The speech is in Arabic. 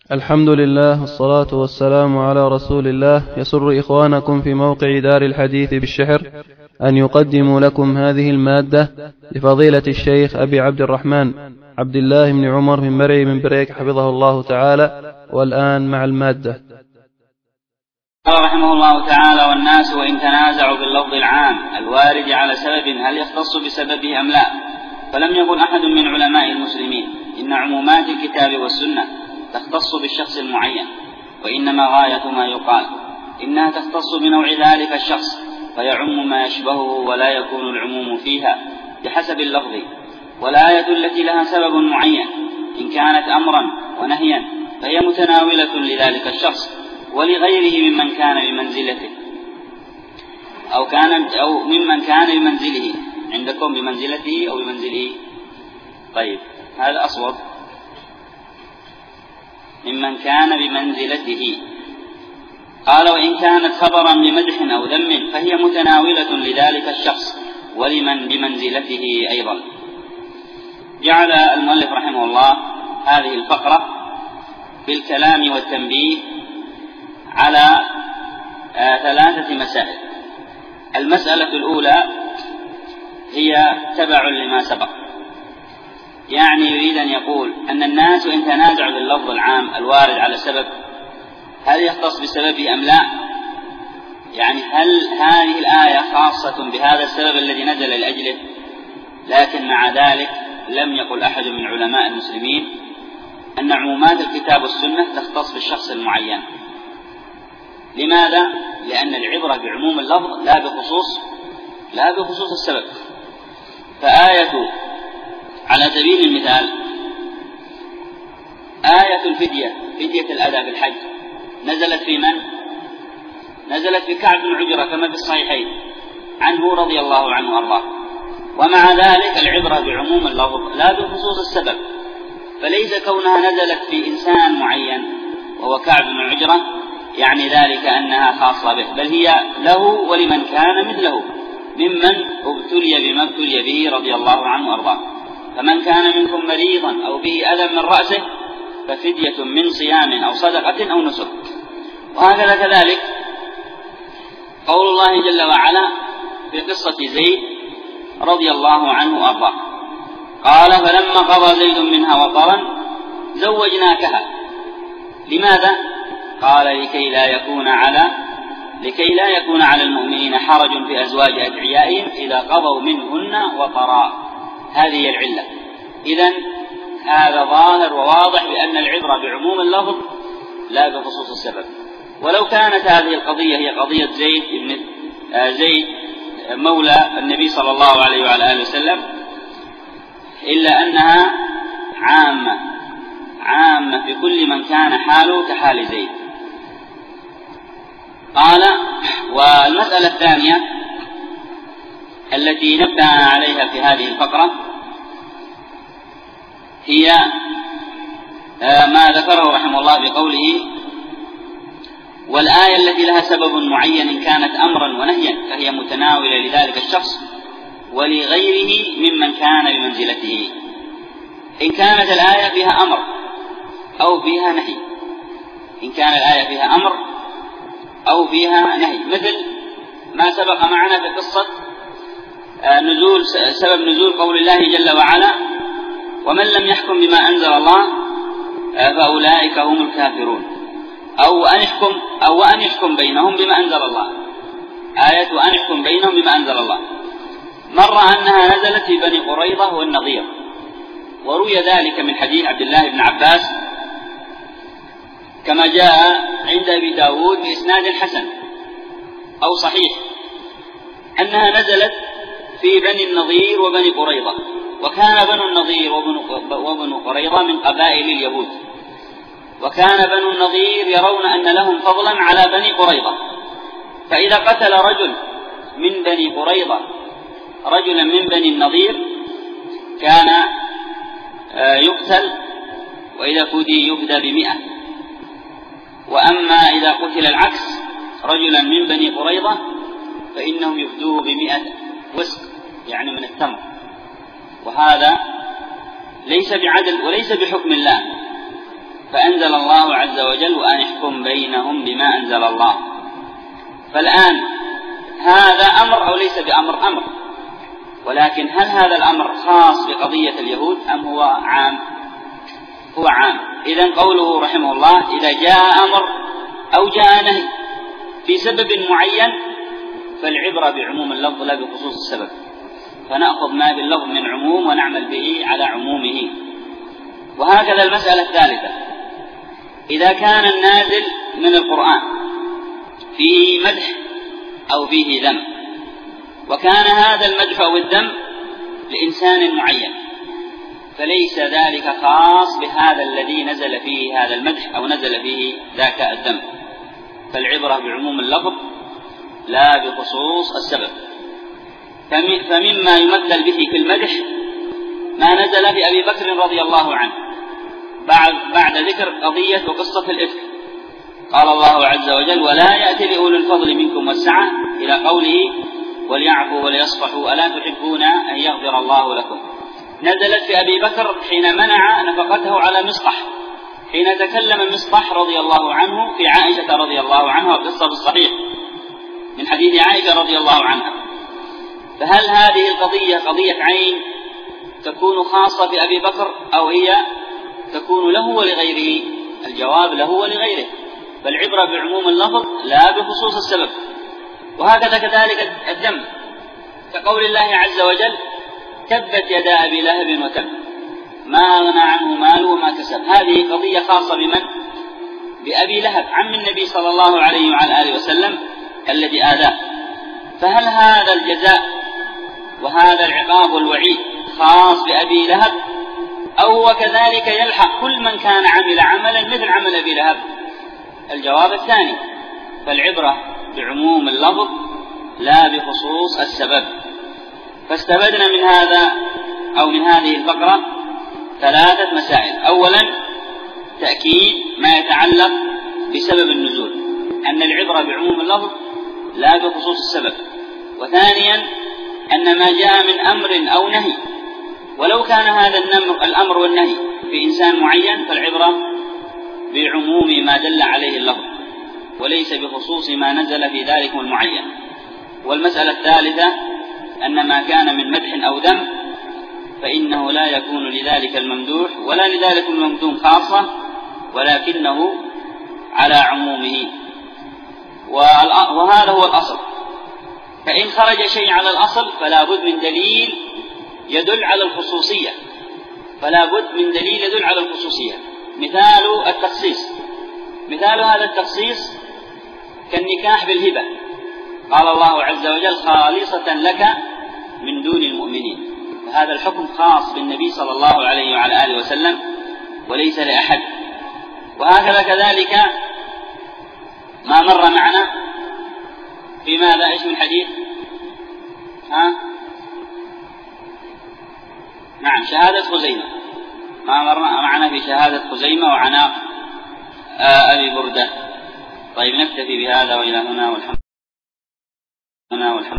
الحمد لله والصلاة والسلام على رسول الله. يسر إخوانكم في موقع دار الحديث بالشحر أن يقدموا لكم هذه المادة لفضيلة الشيخ أبي عبد الرحمن عبد الله بن عمر من مرعي من بريك حفظه الله تعالى. والآن مع المادة. قال رحمه الله تعالى: والناس وإن تنازعوا باللفظ العام الوارد على سبب هل يختص بسببه أم لا، فلم يقل أحد من علماء المسلمين إن عمومات الكتاب والسنة تختص بالشخص المعين، وإنما غاية ما يقال إنها تختص بنوع ذلك الشخص فيعم ما يشبهه، ولا يكون العموم فيها بحسب اللفظ. والآية التي لها سبب معين إن كانت أمرا ونهيا فهي متناولة لذلك الشخص ولغيره ممن كان بمنزلته أو ممن كان بمنزله. عندكم بمنزلته أو بمنزله؟ طيب، هذا أصوب. ممن كان بمنزلته. قال: وإن كانت خبرا بمدح أو ذم فهي متناولة لذلك الشخص ولمن بمنزلته أيضا. جعل المؤلف رحمه الله هذه الفقرة بالكلام والتنبيه على 3 مسائل. المسألة الأولى هي تبع لما سبق، يعني يريد أن يقول أن الناس إن تنازعوا باللفظ العام الوارد على سبب هل يختص بسببه أم لا، يعني هل هذه الآية خاصة بهذا السبب الذي نزل لأجله، لكن مع ذلك لم يقل أحد من علماء المسلمين أن عمومات الكتاب والسنة تختص بالشخص المعين. لماذا؟ لأن العبرة بعموم اللفظ لا بخصوص السبب. فآية على سبيل المثال آية الفدية، فدية الأداء في الحج، نزلت في من؟ نزلت في كعب بن عجرة كما في الصحيحين عنه رضي الله عنه وأرضاه. ومع ذلك العبرة بعموم اللفظ لا بخصوص السبب، فليس كونها نزلت في إنسان معين وهو كعب بن عجرة يعني ذلك أنها خاصة به، بل هي له ولمن كان مثله ممن ابتلي بما ابتلي به رضي الله عنه وأرضاه. فمن كان منكم مريضا أو به أذى من رأسه ففدية من صيام أو صدقة أو نسك. وهكذا كذلك قول الله جل وعلا في قصة زيد رضي الله عنه وأرضاه: قال: فلما قضى زيد منها وطرا زوجناكها. لماذا؟ قال: لكي لا يكون على المؤمنين حرج في أزواج أدعيائهم إذا قضوا منهن وطرا. هذه هي العلة. إذن هذا ظاهر وواضح بأن العبرة بعموم اللفظ لا بخصوص السبب. ولو كانت هذه القضية هي قضية زيد مولى النبي صلى الله عليه وعلى آله وسلم، إلا أنها عامة في كل من كان حاله كحال زيد. قال: والمسألة الثانية التي نبه عليها في هذه الفقرة هي ما ذكره رحمه الله بقوله: والآية التي لها سبب معين إن كانت أمرا ونهيا فهي متناولة لذلك الشخص ولغيره ممن كان بمنزلته. إن كانت الآية فيها أمر أو فيها نهي، إن كان الآية فيها أمر أو فيها نهي، مثل ما سبق معنا في قصة سبب نزول قول الله جل وعلا: ومن لم يحكم بما أنزل الله فأولئك هم الكافرون، أو أن يحكم بينهم بما أنزل الله. آية وأن يحكم بينهم بما أنزل الله مر أنها نزلت في بني قريظة والنضير، وروي ذلك من حديث عبد الله بن عباس كما جاء عند أبي داود بإسناد حسن أو صحيح أنها نزلت في بني النضير وبني قريظة. وكان بنو النضير وبنو قريظة من قبائل اليهود، وكان بنو النضير يرون أن لهم فضلا على بني قريظة، فإذا قتل رجل من بني قريظة رجلا من بني النضير كان يقتل، وإذا فدي يفدى ب100. وأما إذا قتل العكس رجلا من بني قريظة فإنهم يفدوه ب100 وسق، يعني من التمر. وهذا ليس بعدل وليس بحكم الله، فأنزل الله عز وجل وأن احكم بينهم بما أنزل الله. فالآن هذا أمر أو ليس بأمر؟ أمر، ولكن هل هذا الأمر خاص بقضية اليهود أم هو عام؟ هو عام. إذن قوله رحمه الله إذا جاء أمر أو جاء نهي في سبب معين فالعبرة بعموم اللفظ لا بخصوص السبب، فنأخذ ما باللفظ من عموم ونعمل به على عمومه. وهكذا المسألة الثالثة، إذا كان النازل من القرآن فيه مدح أو فيه ذم، وكان هذا المدح أو الذم لإنسان معين، فليس ذلك خاص بهذا الذي نزل فيه هذا المدح أو نزل فيه ذاك الذم، فالعبرة بعموم اللفظ لا بخصوص السبب. فمما يمثل به في المدح ما نزل في أبي بكر رضي الله عنه بعد ذكر قضية وقصة الإفك، قال الله عز وجل ولا يأتي لأولي الفضل منكم والسعة إلى قوله وليعفوا وليصفحوا ألا تحبون أن يغفر الله لكم. نزلت في أبي بكر حين منع نفقته على مصطح، حين تكلم مصطح رضي الله عنه في عائشة رضي الله عنها، وقصة بالصحيح من حديث عائشة رضي الله عنها. فهل هذه القضية قضية عين تكون خاصة بأبي بكر أو هي تكون له ولغيره؟ الجواب له ولغيره، فالعبرة بعموم اللفظ لا بخصوص السبب. وهكذا كذلك الذم، كقول الله عز وجل تبت يدا أبي لهب وتب ما أغنى عنه ماله وما كسب. هذه قضية خاصة بمن؟ بأبي لهب عم النبي صلى الله عليه وعلى آله وسلم الذي آذاه. فهل هذا الجزاء وهذا العقاب والوعيد خاص بأبي لهب أو هو كذلك يلحق كل من كان عمل عملا مثل عمل أبي لهب؟ الجواب الثاني، فالعبرة بعموم اللفظ لا بخصوص السبب. فاستفدنا من هذا أو من هذه الفقرة ثلاثة مسائل. أولا تأكيد ما يتعلق بسبب النزول، أن العبرة بعموم اللفظ لا بخصوص السبب. وثانيا أن ما جاء من أمر أو نهي ولو كان هذا الأمر والنهي في إنسان معين فالعبرة بعموم ما دل عليه اللفظ وليس بخصوص ما نزل في ذلك المعين. والمسألة الثالثة أن ما كان من مدح أو ذم فإنه لا يكون لذلك الممدوح ولا لذلك الممدوح خاصة، ولكنه على عمومه. وهذا هو الأصل. فإن خرج شيء على الأصل فلا بد من دليل يدل على الخصوصية، فلا بد من دليل يدل على الخصوصية. مثال التخصيص، مثال هذا التخصيص كالنكاح بالهبة، قال الله عز وجل خالصة لك من دون المؤمنين، فهذا الحكم خاص بالنبي صلى الله عليه وعلى آله وسلم وليس لأحد. وهكذا كذلك ما مر معنا في ماذا إيش من حديث نعم شهادة خزيمة، ما مر معنا في شهادة خزيمة وعناق أبي بردة. طيب نكتفي بهذا وإلى هنا والحمد